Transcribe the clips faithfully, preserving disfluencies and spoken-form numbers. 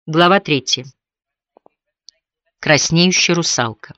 Глава третья. Краснеющая русалка.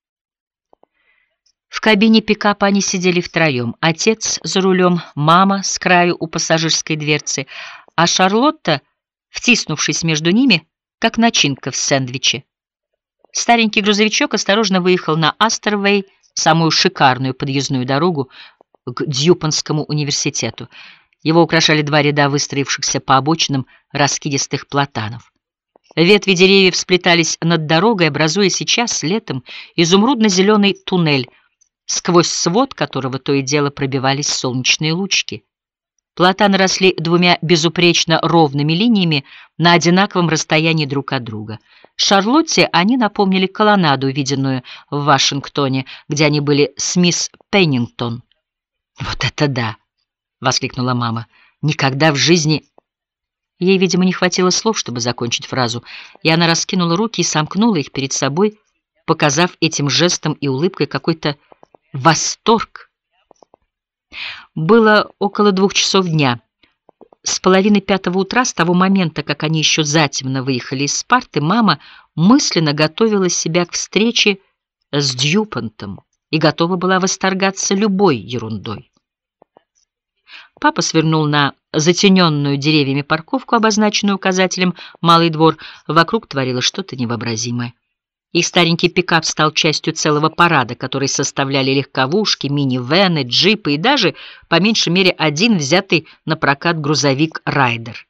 В кабине пикапа они сидели втроем. Отец за рулем, мама с краю у пассажирской дверцы, а Шарлотта, втиснувшись между ними, как начинка в сэндвиче. Старенький грузовичок осторожно выехал на Асторвей, самую шикарную подъездную дорогу к Дьюпонскому университету. Его украшали два ряда выстроившихся по обочинам раскидистых платанов. Ветви деревьев сплетались над дорогой, образуя сейчас, летом, изумрудно-зеленый туннель, сквозь свод которого то и дело пробивались солнечные лучики. Платаны росли двумя безупречно ровными линиями на одинаковом расстоянии друг от друга. Шарлотте они напомнили колоннаду, виденную в Вашингтоне, где они были с мисс Пеннингтон. «Вот это да!» — воскликнула мама. «Никогда в жизни...» Ей, видимо, не хватило слов, чтобы закончить фразу, и она раскинула руки и сомкнула их перед собой, показав этим жестом и улыбкой какой-то восторг. Было около двух часов дня. С половины пятого утра, с того момента, как они еще затемно выехали из Спарты, мама мысленно готовила себя к встрече с Дьюпонтом и готова была восторгаться любой ерундой. Папа свернул на затененную деревьями парковку, обозначенную указателем «Малый двор». Вокруг творилось что-то невообразимое. Их старенький пикап стал частью целого парада, который составляли легковушки, мини-вены, джипы и даже, по меньшей мере, один взятый на прокат грузовик «Райдер».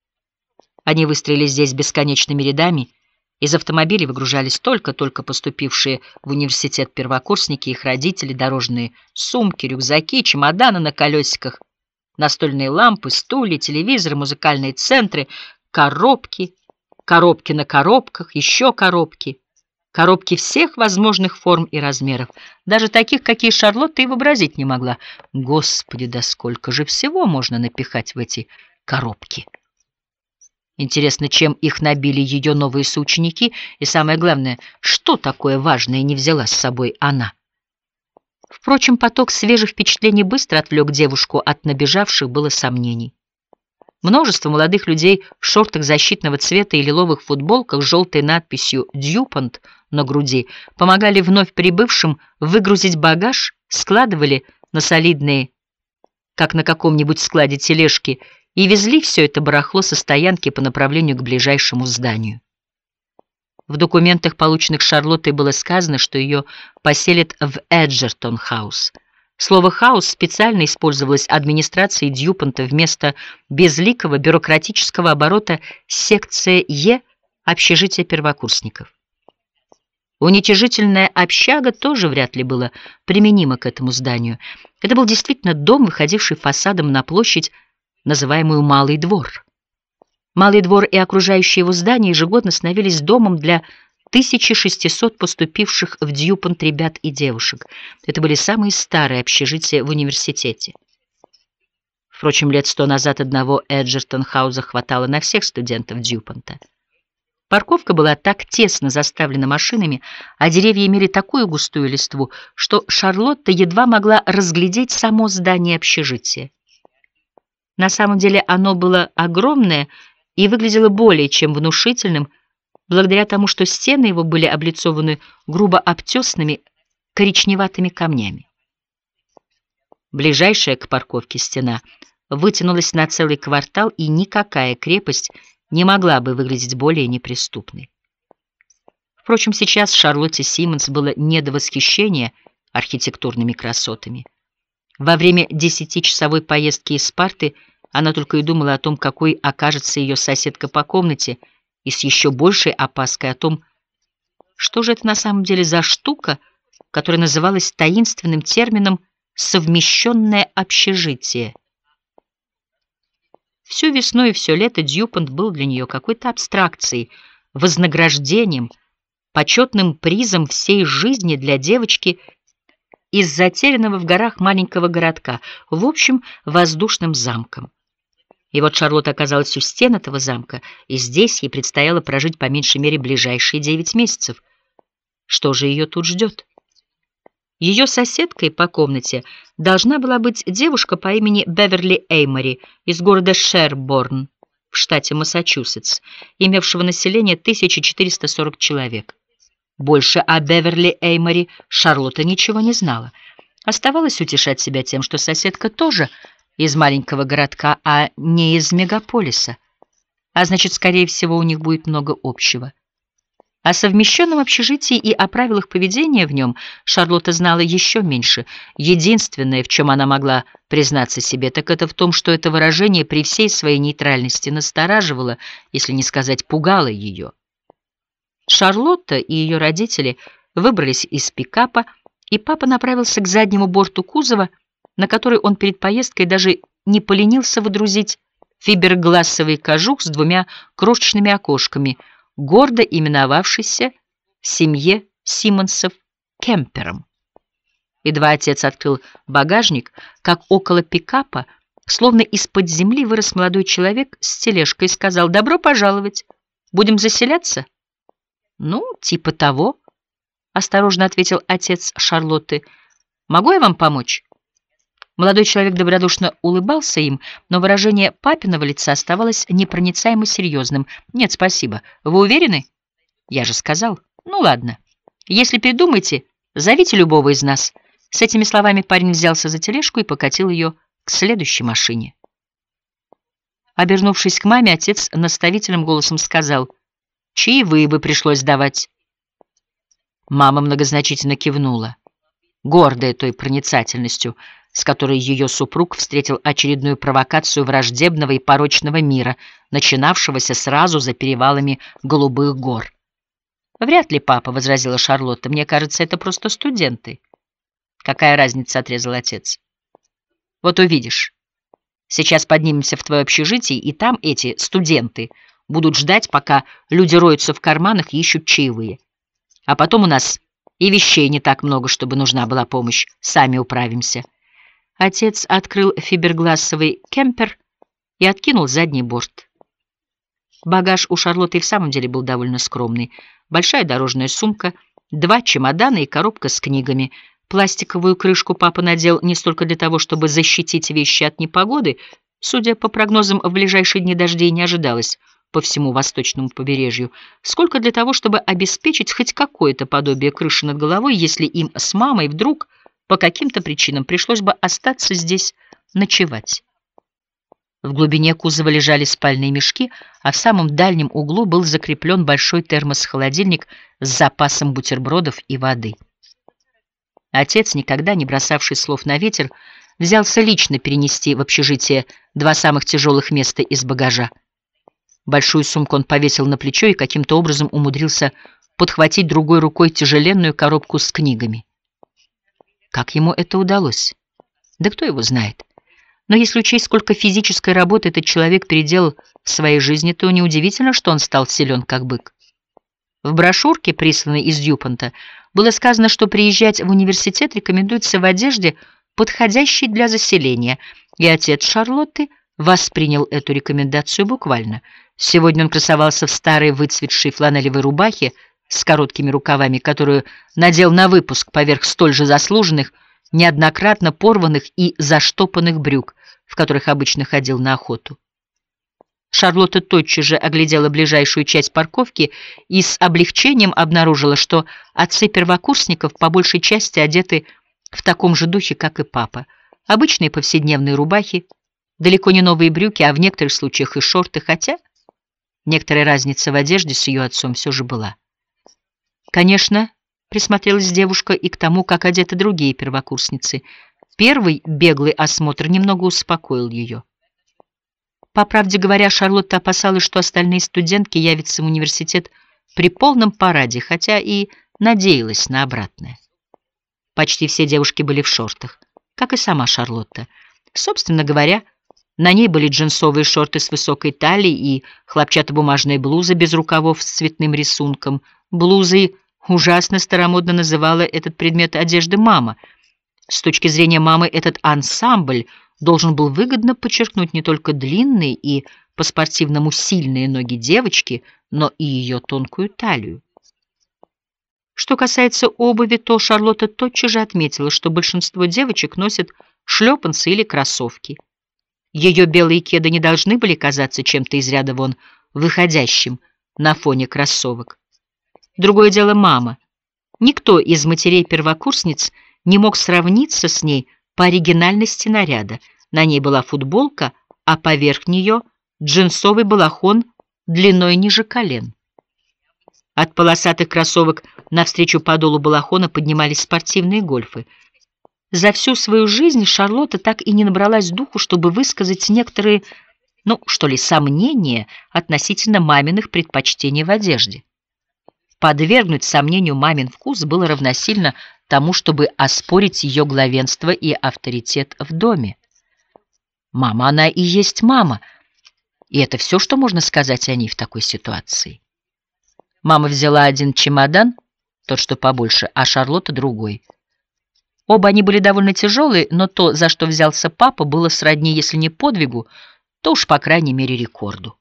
Они выстроились здесь бесконечными рядами. Из автомобилей выгружались только-только поступившие в университет первокурсники, их родители, дорожные сумки, рюкзаки, чемоданы на колесиках, настольные лампы, стулья, телевизоры, музыкальные центры, коробки, коробки на коробках, еще коробки, коробки всех возможных форм и размеров, даже таких, какие Шарлотта и вообразить не могла. Господи, да сколько же всего можно напихать в эти коробки! Интересно, чем их набили ее новые соученики, и самое главное, что такое важное не взяла с собой она? Впрочем, поток свежих впечатлений быстро отвлек девушку от набежавших было сомнений. Множество молодых людей в шортах защитного цвета и лиловых футболках с желтой надписью «Дьюпонт» на груди помогали вновь прибывшим выгрузить багаж, складывали на солидные, как на каком-нибудь складе, тележки и везли все это барахло со стоянки по направлению к ближайшему зданию. В документах, полученных Шарлоттой, было сказано, что ее поселят в Эджертон-хаус. Слово «хаус» специально использовалось администрацией Дьюпонта вместо безликого бюрократического оборота секция Е общежития первокурсников. Уничижительная общага тоже вряд ли была применима к этому зданию. Это был действительно дом, выходивший фасадом на площадь, называемую Малый двор. Малый двор и окружающие его здания ежегодно становились домом для тысячи шестисот поступивших в Дьюпонт ребят и девушек. Это были самые старые общежития в университете. Впрочем, лет сто назад одного Эджертон-хауза хватало на всех студентов Дьюпонта. Парковка была так тесно заставлена машинами, а деревья имели такую густую листву, что Шарлотта едва могла разглядеть само здание общежития. На самом деле оно было огромное и выглядело более чем внушительным, благодаря тому, что стены его были облицованы грубо обтесанными коричневатыми камнями. Ближайшая к парковке стена вытянулась на целый квартал, и никакая крепость не могла бы выглядеть более неприступной. Впрочем, сейчас Шарлотте Симмонс было не до восхищения архитектурными красотами. Во время десятичасовой поездки из Спарты она только и думала о том, какой окажется ее соседка по комнате, и с еще большей опаской о том, что же это на самом деле за штука, которая называлась таинственным термином «совмещенное общежитие». Всю весну и все лето Дьюпонт был для нее какой-то абстракцией, вознаграждением, почетным призом всей жизни для девочки из затерянного в горах маленького городка, в общем, воздушным замком. И вот Шарлотта оказалась у стен этого замка, и здесь ей предстояло прожить по меньшей мере ближайшие девять месяцев. Что же ее тут ждет? Ее соседкой по комнате должна была быть девушка по имени Беверли Эймори из города Шерборн. в штате Массачусетс, имевшего население тысяча четыреста сорок человек. Больше о Беверли-Эйморе Шарлотта ничего не знала. Оставалось утешать себя тем, что соседка тоже из маленького городка, а не из мегаполиса. А значит, скорее всего, у них будет много общего. О совмещенном общежитии и о правилах поведения в нем Шарлотта знала еще меньше. Единственное, в чем она могла признаться себе, так это в том, что это выражение при всей своей нейтральности настораживало, если не сказать пугало ее. Шарлотта и ее родители выбрались из пикапа, и папа направился к заднему борту кузова, на который он перед поездкой даже не поленился водрузить фиберглассовый кожух с двумя крошечными окошками, гордо именовавшийся в семье Симмонсов кемпером. Едва отец открыл багажник, как около пикапа, словно из-под земли, вырос молодой человек с тележкой и сказал: «Добро пожаловать! Будем заселяться?» «Ну, типа того», — осторожно ответил отец Шарлотты. «Могу я вам помочь?» Молодой человек добродушно улыбался им, но выражение папиного лица оставалось непроницаемо серьезным. «Нет, спасибо. Вы уверены?» «Я же сказал». «Ну ладно. Если передумаете, зовите любого из нас». С этими словами парень взялся за тележку и покатил ее к следующей машине. Обернувшись к маме, отец наставительным голосом сказал: «Чаевые бы пришлось давать». Мама многозначительно кивнула, гордая той проницательностью, с которой ее супруг встретил очередную провокацию враждебного и порочного мира, начинавшегося сразу за перевалами Голубых гор. «Вряд ли, папа», — возразила Шарлотта, — «мне кажется, это просто студенты». «Какая разница?» — отрезал отец. «Вот увидишь. Сейчас поднимемся в твое общежитие, и там эти студенты будут ждать, пока люди роются в карманах и ищут чаевые. А потом у нас и вещей не так много, чтобы нужна была помощь. Сами управимся». Отец открыл фиберглассовый кемпер и откинул задний борт. Багаж у Шарлотты и в самом деле был довольно скромный. Большая дорожная сумка, два чемодана и коробка с книгами. Пластиковую крышку папа надел не столько для того, чтобы защитить вещи от непогоды, судя по прогнозам, в ближайшие дни дождей не ожидалось по всему восточному побережью, сколько для того, чтобы обеспечить хоть какое-то подобие крыши над головой, если им с мамой вдруг по каким-то причинам пришлось бы остаться здесь ночевать. В глубине кузова лежали спальные мешки, а в самом дальнем углу был закреплен большой термос-холодильник с запасом бутербродов и воды. Отец, никогда не бросавший слов на ветер, взялся лично перенести в общежитие два самых тяжелых места из багажа. Большую сумку он повесил на плечо и каким-то образом умудрился подхватить другой рукой тяжеленную коробку с книгами. Как ему это удалось? Да кто его знает. Но если учесть, сколько физической работы этот человек переделал в своей жизни, то неудивительно, что он стал силен как бык. В брошюрке, присланной из Дьюпонта, было сказано, что приезжать в университет рекомендуется в одежде, подходящей для заселения, и отец Шарлотты воспринял эту рекомендацию буквально. Сегодня он красовался в старой выцветшей фланелевой рубахе с короткими рукавами, которую надел на выпуск поверх столь же заслуженных, неоднократно порванных и заштопанных брюк, в которых обычно ходил на охоту. Шарлотта тотчас же оглядела ближайшую часть парковки и с облегчением обнаружила, что отцы первокурсников по большей части одеты в таком же духе, как и папа. Обычные повседневные рубахи, далеко не новые брюки, а в некоторых случаях и шорты, хотя некоторая разница в одежде с ее отцом все же была. Конечно, присмотрелась девушка и к тому, как одеты другие первокурсницы. Первый беглый осмотр немного успокоил ее. По правде говоря, Шарлотта опасалась, что остальные студентки явятся в университет при полном параде, хотя и надеялась на обратное. Почти все девушки были в шортах, как и сама Шарлотта. Собственно говоря, на ней были джинсовые шорты с высокой талией и хлопчатобумажная блуза без рукавов с цветным рисунком. Блузой ужасно старомодно называла этот предмет одежды мама. С точки зрения мамы этот ансамбль должен был выгодно подчеркнуть не только длинные и по-спортивному сильные ноги девочки, но и ее тонкую талию. Что касается обуви, то Шарлотта тотчас же отметила, что большинство девочек носят шлепанцы или кроссовки. Ее белые кеды не должны были казаться чем-то из ряда вон выходящим на фоне кроссовок. Другое дело мама. Никто из матерей-первокурсниц не мог сравниться с ней по оригинальности наряда. На ней была футболка, а поверх нее джинсовый балахон длиной ниже колен. От полосатых кроссовок навстречу подолу балахона поднимались спортивные гольфы. За всю свою жизнь Шарлотта так и не набралась духу, чтобы высказать некоторые, ну, что ли, сомнения относительно маминых предпочтений в одежде. Подвергнуть сомнению мамин вкус было равносильно тому, чтобы оспорить ее главенство и авторитет в доме. Мама, она и есть мама, и это все, что можно сказать о ней в такой ситуации. Мама взяла один чемодан, тот, что побольше, а Шарлотта другой. Оба они были довольно тяжелые, но то, за что взялся папа, было сродни, если не подвигу, то уж, по крайней мере, рекорду.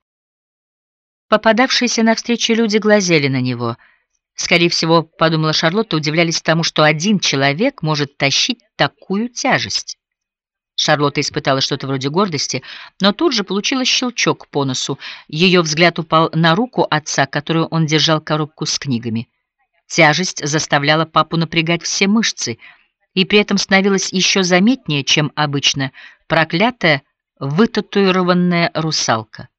Попадавшиеся навстречу люди глазели на него. Скорее всего, подумала Шарлотта, удивлялись тому, что один человек может тащить такую тяжесть. Шарлотта испытала что-то вроде гордости, но тут же получила щелчок по носу. Ее взгляд упал на руку отца, которую он держал коробку с книгами. Тяжесть заставляла папу напрягать все мышцы, и при этом становилась еще заметнее, чем обычно, проклятая вытатуированная русалка.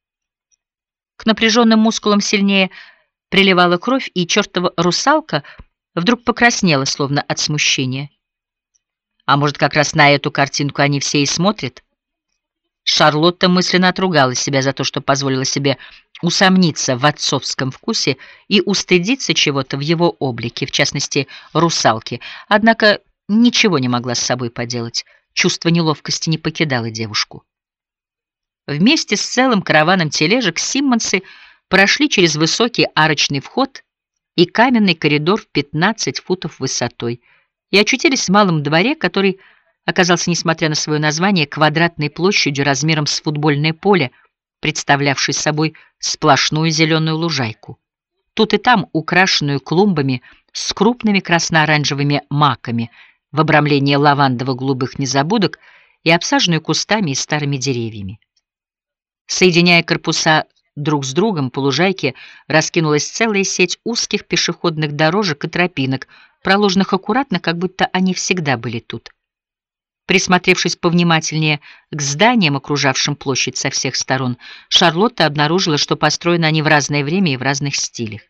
К напряженным мускулам сильнее приливала кровь, и чертова русалка вдруг покраснела, словно от смущения. А может, как раз на эту картинку они все и смотрят? Шарлотта мысленно отругала себя за то, что позволила себе усомниться в отцовском вкусе и устыдиться чего-то в его облике, в частности, русалки. Однако ничего не могла с собой поделать. Чувство неловкости не покидало девушку. Вместе с целым караваном тележек Симмонсы прошли через высокий арочный вход и каменный коридор в пятнадцать футов высотой и очутились в малом дворе, который оказался, несмотря на свое название, квадратной площадью размером с футбольное поле, представлявшей собой сплошную зеленую лужайку. Тут и там украшенную клумбами с крупными красно-оранжевыми маками в обрамлении лавандово-голубых незабудок и обсаженную кустами и старыми деревьями. Соединяя корпуса друг с другом, по лужайке раскинулась целая сеть узких пешеходных дорожек и тропинок, проложенных аккуратно, как будто они всегда были тут. Присмотревшись повнимательнее к зданиям, окружавшим площадь со всех сторон, Шарлотта обнаружила, что построены они в разное время и в разных стилях.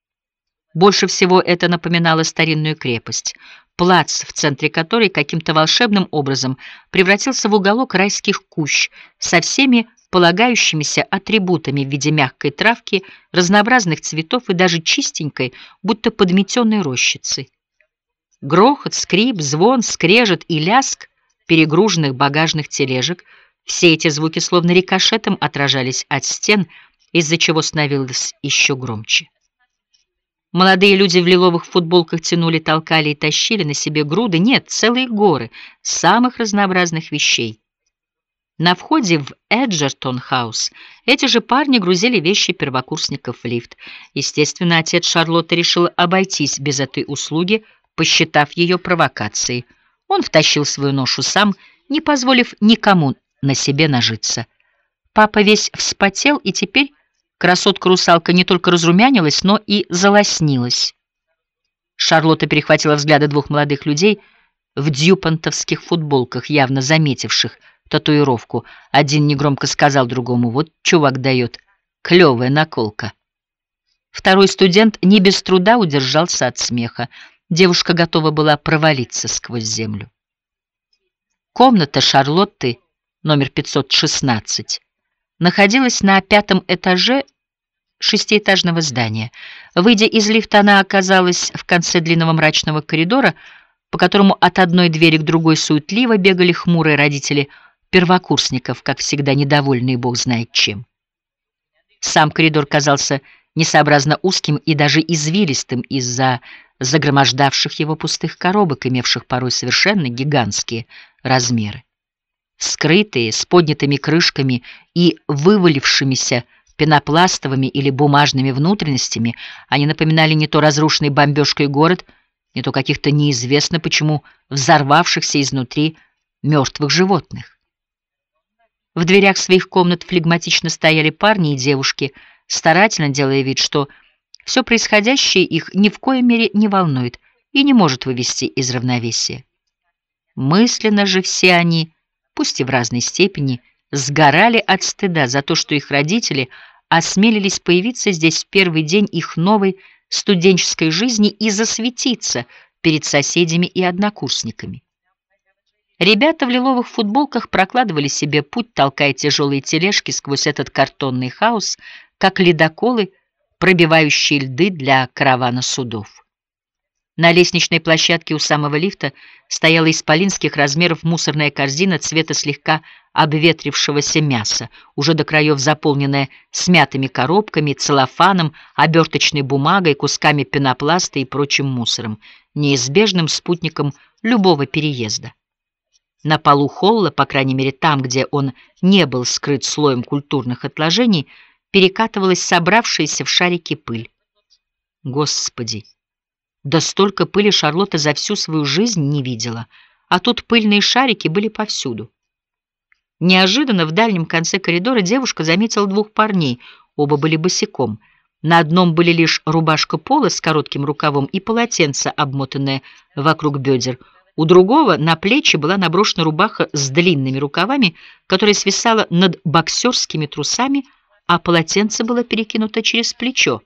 Больше всего это напоминало старинную крепость, плац, в центре которой каким-то волшебным образом превратился в уголок райских кущ со всеми полагающимися атрибутами в виде мягкой травки, разнообразных цветов и даже чистенькой, будто подметенной рощицы. Грохот, скрип, звон, скрежет и ляск перегруженных багажных тележек — все эти звуки словно рикошетом отражались от стен, из-за чего становилось еще громче. Молодые люди в лиловых футболках тянули, толкали и тащили на себе груды, нет, целые горы самых разнообразных вещей. На входе в Эджертон-хаус эти же парни грузили вещи первокурсников в лифт. Естественно, отец Шарлотты решил обойтись без этой услуги, посчитав ее провокацией. Он втащил свою ношу сам, не позволив никому на себе нажиться. Папа весь вспотел, и теперь красотка-русалка не только разрумянилась, но и залоснилась. Шарлотта перехватила взгляды двух молодых людей в дьюпонтовских футболках, явно заметивших татуировку. Один негромко сказал другому: «Вот чувак дает, клевая наколка». Второй студент не без труда удержался от смеха. Девушка готова была провалиться сквозь землю. Комната Шарлотты, номер пятьсот шестнадцать, находилась на пятом этаже шестиэтажного здания. Выйдя из лифта, она оказалась в конце длинного мрачного коридора, по которому от одной двери к другой суетливо бегали хмурые родители первокурсников, как всегда недовольные бог знает чем. Сам коридор казался несообразно узким и даже извилистым из-за загромождавших его пустых коробок, имевших порой совершенно гигантские размеры. Скрытые, с поднятыми крышками и вывалившимися пенопластовыми или бумажными внутренностями, они напоминали не то разрушенный бомбежкой город, не то каких-то неизвестно почему взорвавшихся изнутри мертвых животных. В дверях своих комнат флегматично стояли парни и девушки, старательно делая вид, что все происходящее их ни в коей мере не волнует и не может вывести из равновесия. Мысленно же все они, пусть и в разной степени, сгорали от стыда за то, что их родители осмелились появиться здесь в первый день их новой студенческой жизни и засветиться перед соседями и однокурсниками. Ребята в лиловых футболках прокладывали себе путь, толкая тяжелые тележки сквозь этот картонный хаос, как ледоколы, пробивающие льды для каравана судов. На лестничной площадке у самого лифта стояла исполинских размеров мусорная корзина цвета слегка обветрившегося мяса, уже до краев заполненная смятыми коробками, целлофаном, оберточной бумагой, кусками пенопласта и прочим мусором, неизбежным спутником любого переезда. На полу холла, по крайней мере там, где он не был скрыт слоем культурных отложений, перекатывалась собравшаяся в шарики пыль. Господи! Да столько пыли Шарлотта за всю свою жизнь не видела, а тут пыльные шарики были повсюду. Неожиданно в дальнем конце коридора девушка заметила двух парней, оба были босиком. На одном были лишь рубашка пола с коротким рукавом и полотенце, обмотанное вокруг бедер. У другого на плечи была наброшена рубаха с длинными рукавами, которая свисала над боксерскими трусами, а полотенце было перекинуто через плечо.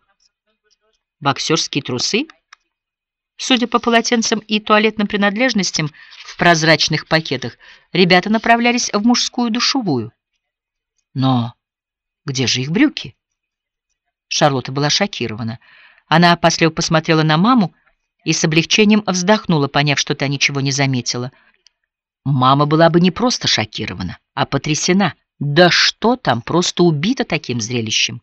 Боксерские трусы? Судя по полотенцам и туалетным принадлежностям в прозрачных пакетах, ребята направлялись в мужскую душевую. Но где же их брюки? Шарлотта была шокирована. Она опасливо посмотрела на маму и с облегчением вздохнула, поняв, что та ничего не заметила. Мама была бы не просто шокирована, а потрясена. Да что там, просто убита таким зрелищем.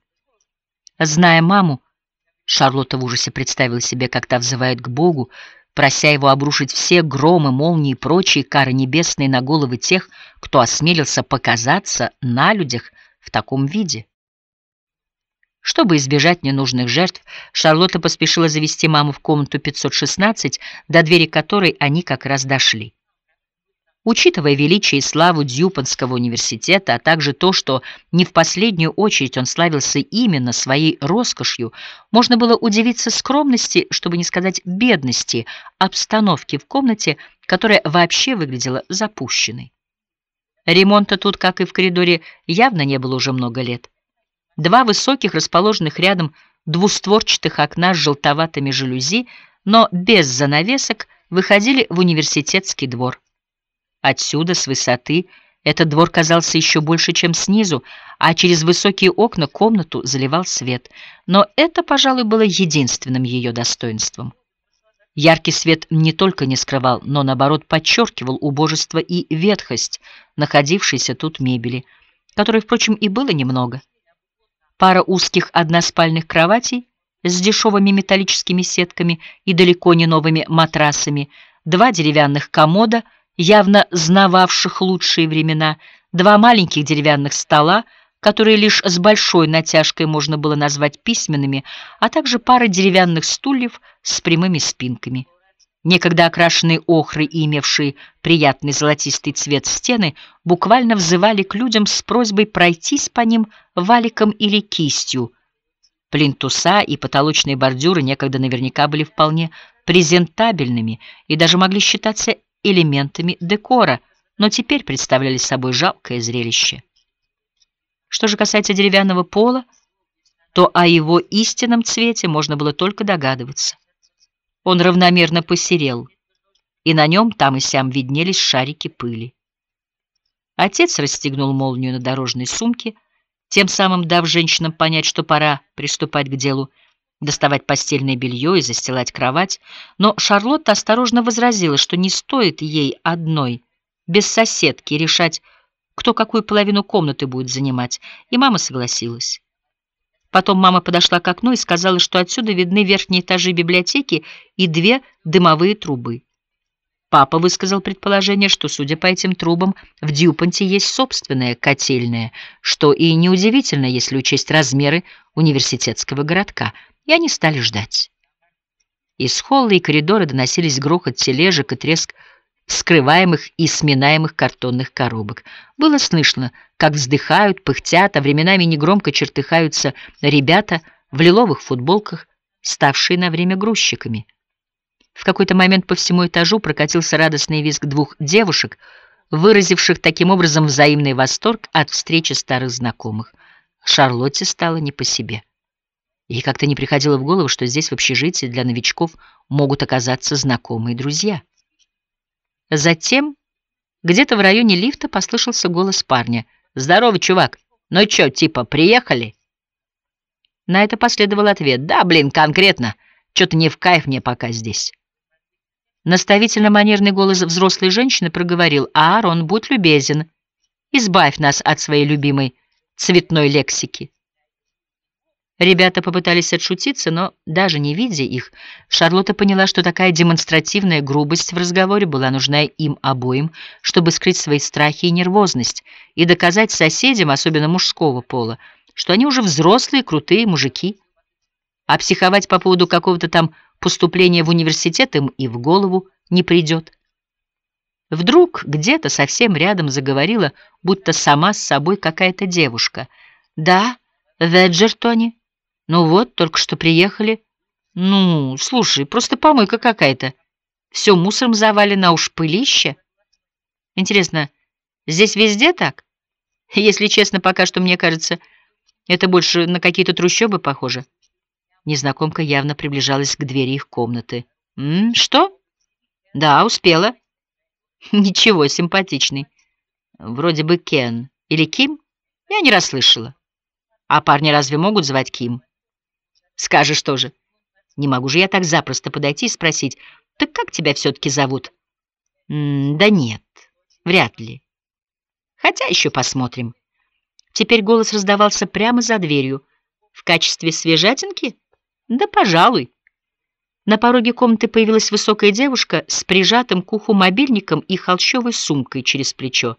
Зная маму, Шарлотта в ужасе представила себе, как та взывает к Богу, прося его обрушить все громы, молнии и прочие кары небесные на головы тех, кто осмелился показаться на людях в таком виде. Чтобы избежать ненужных жертв, Шарлотта поспешила завести маму в комнату пятьсот шестнадцать, до двери которой они как раз дошли. Учитывая величие и славу Дьюпонского университета, а также то, что не в последнюю очередь он славился именно своей роскошью, можно было удивиться скромности, чтобы не сказать бедности, обстановки в комнате, которая вообще выглядела запущенной. Ремонта тут, как и в коридоре, явно не было уже много лет. Два высоких, расположенных рядом двустворчатых окна с желтоватыми жалюзи, но без занавесок, выходили в университетский двор. Отсюда, с высоты, этот двор казался еще больше, чем снизу, а через высокие окна комнату заливал свет. Но это, пожалуй, было единственным ее достоинством. Яркий свет не только не скрывал, но, наоборот, подчеркивал убожество и ветхость находившейся тут мебели, которой, впрочем, и было немного. Пара узких односпальных кроватей с дешевыми металлическими сетками и далеко не новыми матрасами, два деревянных комода, явно знававших лучшие времена, два маленьких деревянных стола, которые лишь с большой натяжкой можно было назвать письменными, а также пара деревянных стульев с прямыми спинками. Некогда окрашенные охрой и имевшие приятный золотистый цвет стены буквально взывали к людям с просьбой пройтись по ним валиком или кистью. Плинтуса и потолочные бордюры некогда наверняка были вполне презентабельными и даже могли считаться элементами декора, но теперь представляли собой жалкое зрелище. Что же касается деревянного пола, то о его истинном цвете можно было только догадываться. Он равномерно посерел, и на нем там и сям виднелись шарики пыли. Отец расстегнул молнию на дорожной сумке, тем самым дав женщинам понять, что пора приступать к делу, доставать постельное белье и застилать кровать, но Шарлотта осторожно возразила, что не стоит ей одной, без соседки, решать, кто какую половину комнаты будет занимать, и мама согласилась. Потом мама подошла к окну и сказала, что отсюда видны верхние этажи библиотеки и две дымовые трубы. Папа высказал предположение, что, судя по этим трубам, в Дьюпонте есть собственная котельная, что и неудивительно, если учесть размеры университетского городка, и они стали ждать. Из холла и коридора доносились грохот тележек и треск вскрываемых и сминаемых картонных коробок. Было слышно, как вздыхают, пыхтят, а временами негромко чертыхаются ребята в лиловых футболках, ставшие на время грузчиками. В какой-то момент по всему этажу прокатился радостный визг двух девушек, выразивших таким образом взаимный восторг от встречи старых знакомых. Шарлотте стало не по себе. Ей как-то не приходило в голову, что здесь в общежитии для новичков могут оказаться знакомые друзья. Затем где-то в районе лифта послышался голос парня. «Здорово, чувак! Ну чё, типа, приехали?» На это последовал ответ. «Да, блин, конкретно. Чё-то не в кайф мне пока здесь». Наставительно-манерный голос взрослой женщины проговорил: «Аарон, будь любезен, избавь нас от своей любимой цветной лексики». Ребята попытались отшутиться, но даже не видя их, Шарлотта поняла, что такая демонстративная грубость в разговоре была нужна им обоим, чтобы скрыть свои страхи и нервозность и доказать соседям, особенно мужского пола, что они уже взрослые, крутые мужики, а психовать по поводу какого-то там поступления в университет им и в голову не придет. Вдруг где-то совсем рядом заговорила, будто сама с собой какая-то девушка. «Да, в Эджертоне. Ну вот, только что приехали. Ну, слушай, просто помойка какая-то. Все мусором завалено, а уж пылище. Интересно, здесь везде так? Если честно, пока что, мне кажется, это больше на какие-то трущобы похоже». Незнакомка явно приближалась к двери их комнаты. «М, что? Да, успела. Ничего, симпатичный. Вроде бы Кен. Или Ким? Я не расслышала. А парни разве могут звать Ким? Скажешь тоже. Не могу же я так запросто подойти и спросить: так как тебя все-таки зовут? М, да нет, вряд ли. Хотя еще посмотрим». Теперь голос раздавался прямо за дверью. «В качестве свежатинки? Да, пожалуй». На пороге комнаты появилась высокая девушка с прижатым к уху мобильником и холщовой сумкой через плечо.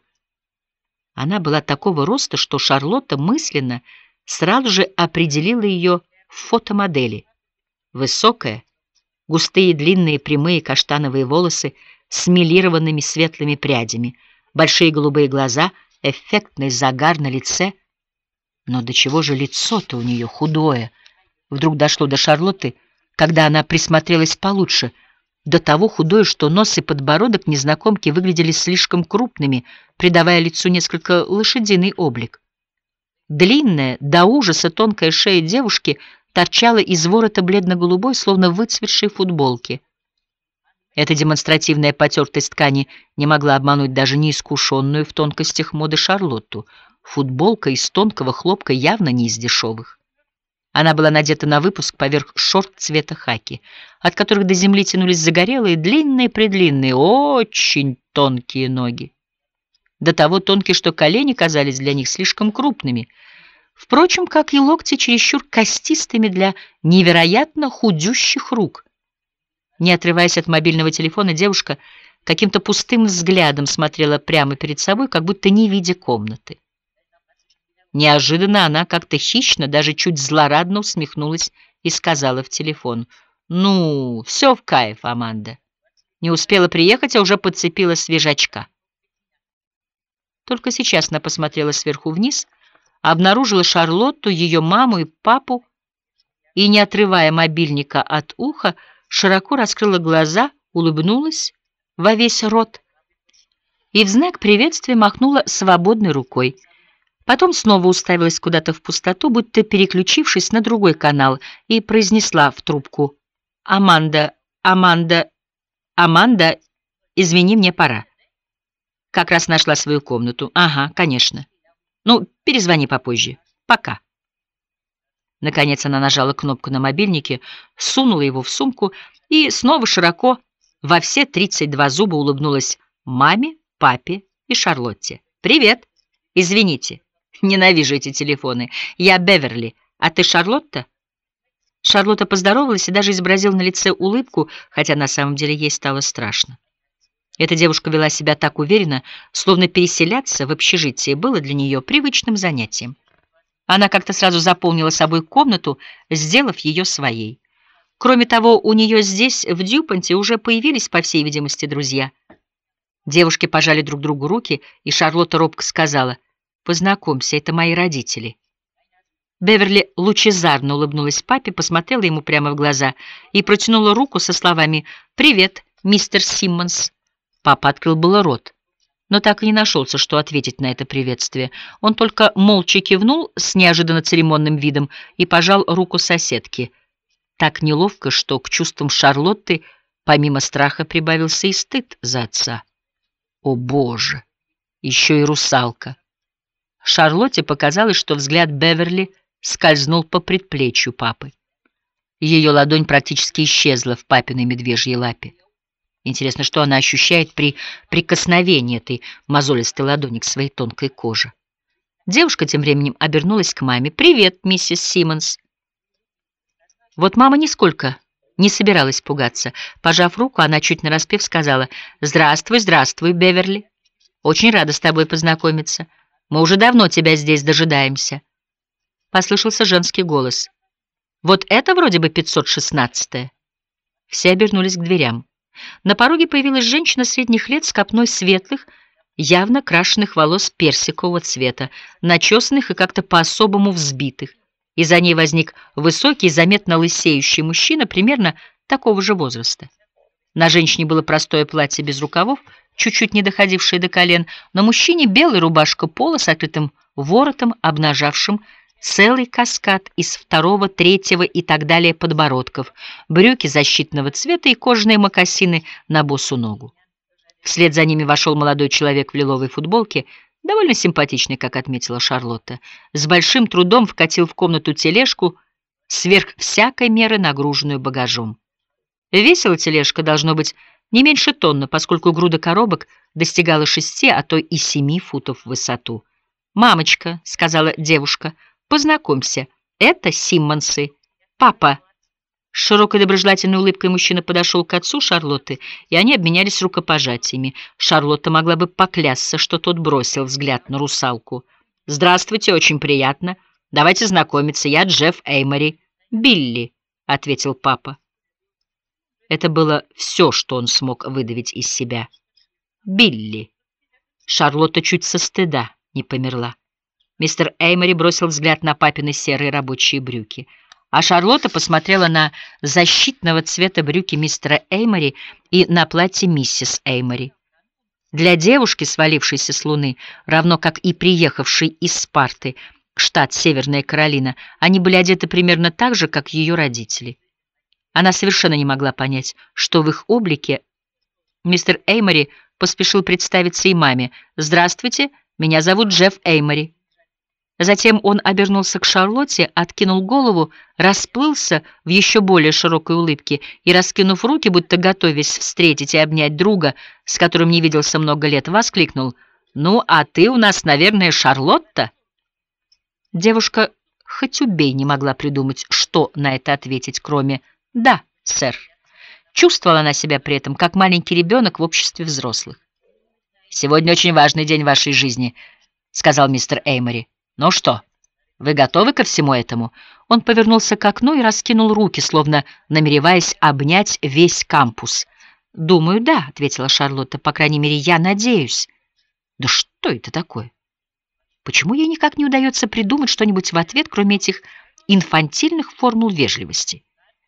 Она была такого роста, что Шарлотта мысленно сразу же определила ее в фотомодели. Высокая, густые длинные прямые каштановые волосы с мелированными светлыми прядями, большие голубые глаза, эффектный загар на лице. Но до чего же лицо-то у нее худое? Вдруг дошло до Шарлотты, когда она присмотрелась получше, до того худое, что нос и подбородок незнакомки выглядели слишком крупными, придавая лицу несколько лошадиный облик. Длинная, до ужаса тонкая шея девушки торчала из ворота бледно-голубой, словно выцветшей футболки. Эта демонстративная потертость ткани не могла обмануть даже неискушенную в тонкостях моды Шарлотту. Футболка из тонкого хлопка явно не из дешевых. Она была надета на выпуск поверх шорт цвета хаки, от которых до земли тянулись загорелые, длинные-предлинные, очень тонкие ноги. До того тонкие, что колени казались для них слишком крупными. Впрочем, как и локти, чересчур костистыми для невероятно худющих рук. Не отрываясь от мобильного телефона, девушка каким-то пустым взглядом смотрела прямо перед собой, как будто не видя комнаты. Неожиданно она как-то хищно, даже чуть злорадно усмехнулась и сказала в телефон: «Ну, все в кайф, Аманда. Не успела приехать, а уже подцепила свежачка». Только сейчас она посмотрела сверху вниз, обнаружила Шарлотту, ее маму и папу, и, не отрывая мобильника от уха, широко раскрыла глаза, улыбнулась во весь рот и в знак приветствия махнула свободной рукой. Потом снова уставилась куда-то в пустоту, будто переключившись на другой канал, и произнесла в трубку: «Аманда, Аманда, Аманда, извини, мне пора. Как раз нашла свою комнату. Ага, конечно. Ну, перезвони попозже. Пока». Наконец она нажала кнопку на мобильнике, сунула его в сумку и снова широко во все тридцать два зуба улыбнулась маме, папе и Шарлотте. «Привет! Извините, ненавижу эти телефоны. Я Беверли, а ты Шарлотта?» Шарлотта поздоровалась и даже изобразила на лице улыбку, хотя на самом деле ей стало страшно. Эта девушка вела себя так уверенно, словно переселяться в общежитие было для нее привычным занятием. Она как-то сразу заполнила собой комнату, сделав ее своей. Кроме того, у нее здесь, в Дьюпонте, уже появились, по всей видимости, друзья. Девушки пожали друг другу руки, и Шарлотта робко сказала: «Познакомься, это мои родители». Беверли лучезарно улыбнулась папе, посмотрела ему прямо в глаза и протянула руку со словами: «Привет, мистер Симмонс». Папа открыл было рот, но так и не нашелся, что ответить на это приветствие. Он только молча кивнул с неожиданно церемонным видом и пожал руку соседки. Так неловко, что к чувствам Шарлотты помимо страха прибавился и стыд за отца. О, Боже! Еще и русалка! Шарлотте показалось, что взгляд Беверли скользнул по предплечью папы. Ее ладонь практически исчезла в папиной медвежьей лапе. Интересно, что она ощущает при прикосновении этой мозолистой ладони к своей тонкой коже. Девушка тем временем обернулась к маме. «Привет, миссис Симмонс». Вот мама нисколько не собиралась пугаться. Пожав руку, она чуть нараспев сказала: «Здравствуй, здравствуй, Беверли. Очень рада с тобой познакомиться. Мы уже давно тебя здесь дожидаемся». Послышался женский голос. «Вот это вроде бы пятьсот шестнадцатая». Все обернулись к дверям. На пороге появилась женщина средних лет с копной светлых, явно крашеных волос персикового цвета, начесанных и как-то по-особому взбитых. И за ней возник высокий, заметно лысеющий мужчина примерно такого же возраста. На женщине было простое платье без рукавов, чуть-чуть не доходившее до колен, на мужчине белая рубашка пола с открытым воротом, обнажавшим целый каскад из второго, третьего и так далее подбородков, брюки защитного цвета и кожаные мокасины на босу ногу. Вслед за ними вошел молодой человек в лиловой футболке, довольно симпатичный, как отметила Шарлотта, с большим трудом вкатил в комнату тележку, сверх всякой меры нагруженную багажом. Весила тележка, должно быть, не меньше тонны, поскольку груда коробок достигала шести, а то и семи футов в высоту. «Мамочка», — сказала девушка, — «познакомься, это Симмонсы. Папа». С широкой доброжелательной улыбкой мужчина подошел к отцу Шарлотты, и они обменялись рукопожатиями. Шарлотта могла бы поклясться, что тот бросил взгляд на русалку. «Здравствуйте, очень приятно. Давайте знакомиться, я Джефф Эймори». «Билли», — ответил папа. Это было все, что он смог выдавить из себя. «Билли». Шарлотта чуть со стыда не померла. Мистер Эймори бросил взгляд на папины серые рабочие брюки, а Шарлотта посмотрела на защитного цвета брюки мистера Эймори и на платье миссис Эймори. Для девушки, свалившейся с Луны, равно как и приехавшей из Спарты, штат Северная Каролина, они были одеты примерно так же, как ее родители. Она совершенно не могла понять, что в их облике. Мистер Эймори поспешил представиться и маме. «Здравствуйте, меня зовут Джефф Эймори». Затем он обернулся к Шарлотте, откинул голову, расплылся в еще более широкой улыбке и, раскинув руки, будто готовясь встретить и обнять друга, с которым не виделся много лет, воскликнул: «Ну, а ты у нас, наверное, Шарлотта?» Девушка хоть убей не могла придумать, что на это ответить, кроме «да, сэр». Чувствовала она себя при этом, как маленький ребенок в обществе взрослых. «Сегодня очень важный день в вашей жизни», — сказал мистер Эймори. «Ну что, вы готовы ко всему этому?» Он повернулся к окну и раскинул руки, словно намереваясь обнять весь кампус. «Думаю, да», — ответила Шарлотта. «По крайней мере, я надеюсь». «Да что это такое? Почему ей никак не удается придумать что-нибудь в ответ, кроме этих инфантильных формул вежливости?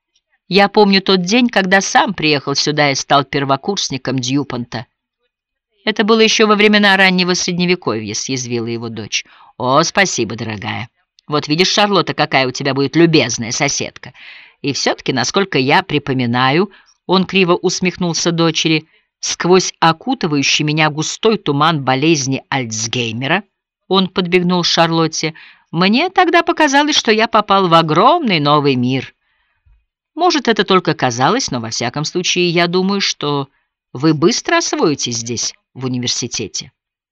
Я помню тот день, когда сам приехал сюда и стал первокурсником Дьюпонта». «Это было еще во времена раннего Средневековья», — съязвила его дочь. «О, спасибо, дорогая. Вот видишь, Шарлотта, какая у тебя будет любезная соседка. И все-таки, насколько я припоминаю...» Он криво усмехнулся дочери. «Сквозь окутывающий меня густой туман болезни Альцгеймера...» Он подбегнул Шарлотте. «Мне тогда показалось, что я попал в огромный новый мир. Может, это только казалось, но во всяком случае я думаю, что вы быстро освоитесь здесь, в университете».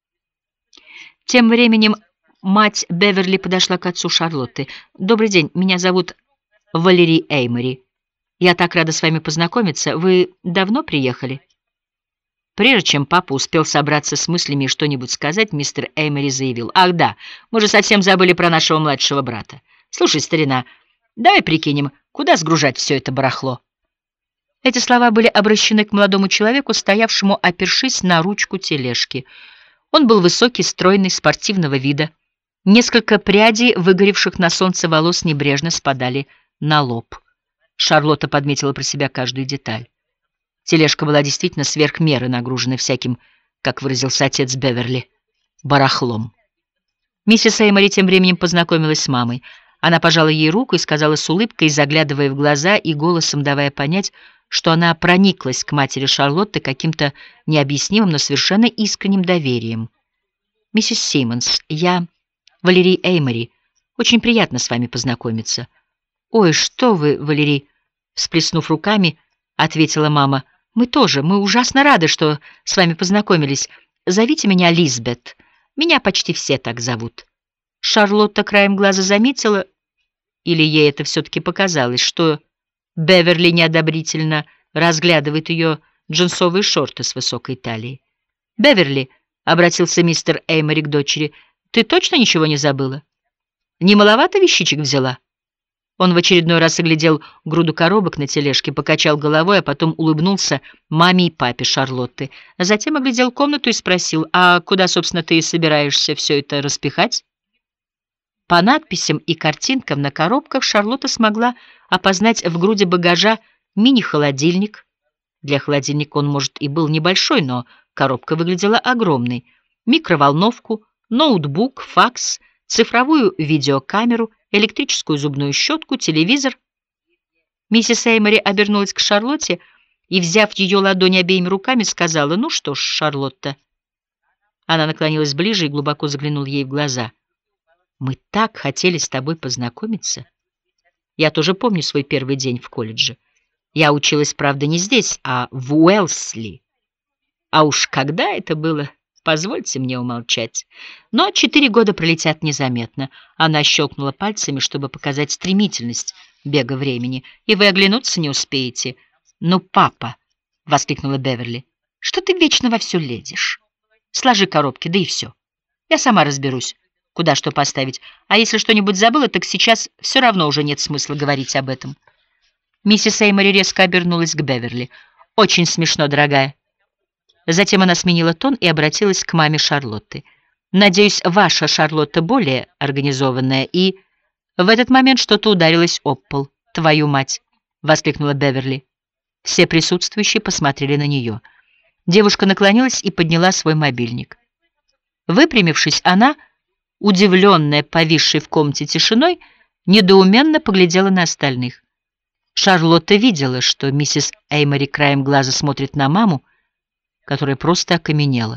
Тем временем мать Беверли подошла к отцу Шарлотты. «Добрый день, меня зовут Валери Эймори. Я так рада с вами познакомиться. Вы давно приехали?» Прежде чем папа успел собраться с мыслями и что-нибудь сказать, мистер Эймори заявил: «Ах да, мы же совсем забыли про нашего младшего брата. Слушай, старина, давай прикинем, куда сгружать все это барахло». Эти слова были обращены к молодому человеку, стоявшему, опершись на ручку тележки. Он был высокий, стройный, спортивного вида. Несколько прядей, выгоревших на солнце волос, небрежно спадали на лоб. Шарлотта подметила про себя каждую деталь. Тележка была действительно сверх меры нагружена всяким, как выразился отец Беверли, барахлом. Миссис Эймори тем временем познакомилась с мамой. Она пожала ей руку и сказала с улыбкой, заглядывая в глаза и голосом давая понять, что она прониклась к матери Шарлотты каким-то необъяснимым, но совершенно искренним доверием. «Миссис Симмонс, я Валерий Эймори. Очень приятно с вами познакомиться». «Ой, что вы, Валерий!» — всплеснув руками, ответила мама. «Мы тоже. Мы ужасно рады, что с вами познакомились. Зовите меня Лизбет. Меня почти все так зовут». Шарлотта краем глаза заметила, или ей это все-таки показалось, что Беверли неодобрительно разглядывает ее джинсовые шорты с высокой талией. «Беверли», — обратился мистер Эймори к дочери, — «ты точно ничего не забыла? Не маловато вещичек взяла?» Он в очередной раз оглядел груду коробок на тележке, покачал головой, а потом улыбнулся маме и папе Шарлотты. Затем оглядел комнату и спросил: «А куда, собственно, ты собираешься все это распихать?» По надписям и картинкам на коробках Шарлотта смогла опознать в груди багажа мини-холодильник. Для холодильника он, может, и был небольшой, но коробка выглядела огромной. Микроволновку, ноутбук, факс, цифровую видеокамеру, электрическую зубную щетку, телевизор. Миссис Эймори обернулась к Шарлотте и, взяв ее ладонь обеими руками, сказала: «Ну что ж, Шарлотта». Она наклонилась ближе и глубоко заглянула ей в глаза. «Мы так хотели с тобой познакомиться. Я тоже помню свой первый день в колледже. Я училась, правда, не здесь, а в Уэлсли. А уж когда это было, позвольте мне умолчать. Но четыре года пролетят незаметно». Она щелкнула пальцами, чтобы показать стремительность бега времени. «И вы оглянуться не успеете». «Ну, папа!» — воскликнула Беверли. «Что ты вечно во все лезешь? Сложи коробки, да и все. Я сама разберусь, куда что поставить. А если что-нибудь забыла, так сейчас все равно уже нет смысла говорить об этом». Миссис Эймори резко обернулась к Беверли. «Очень смешно, дорогая». Затем она сменила тон и обратилась к маме Шарлотты. «Надеюсь, ваша Шарлотта более организованная». И в этот момент что-то ударилось об пол. «Твою мать!» — воскликнула Беверли. Все присутствующие посмотрели на нее. Девушка наклонилась и подняла свой мобильник. Выпрямившись, она, удивленная повисшей в комнате тишиной, недоуменно поглядела на остальных. Шарлотта видела, что миссис Эймори краем глаза смотрит на маму, которая просто окаменела.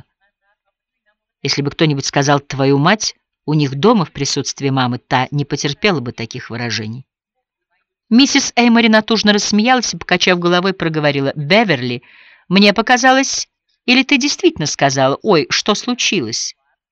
Если бы кто-нибудь сказал «твою мать», у них дома в присутствии мамы, та не потерпела бы таких выражений. Миссис Эймори натужно рассмеялась и, покачав головой, проговорила: «Беверли, мне показалось, или ты действительно сказала? Ой, что случилось?»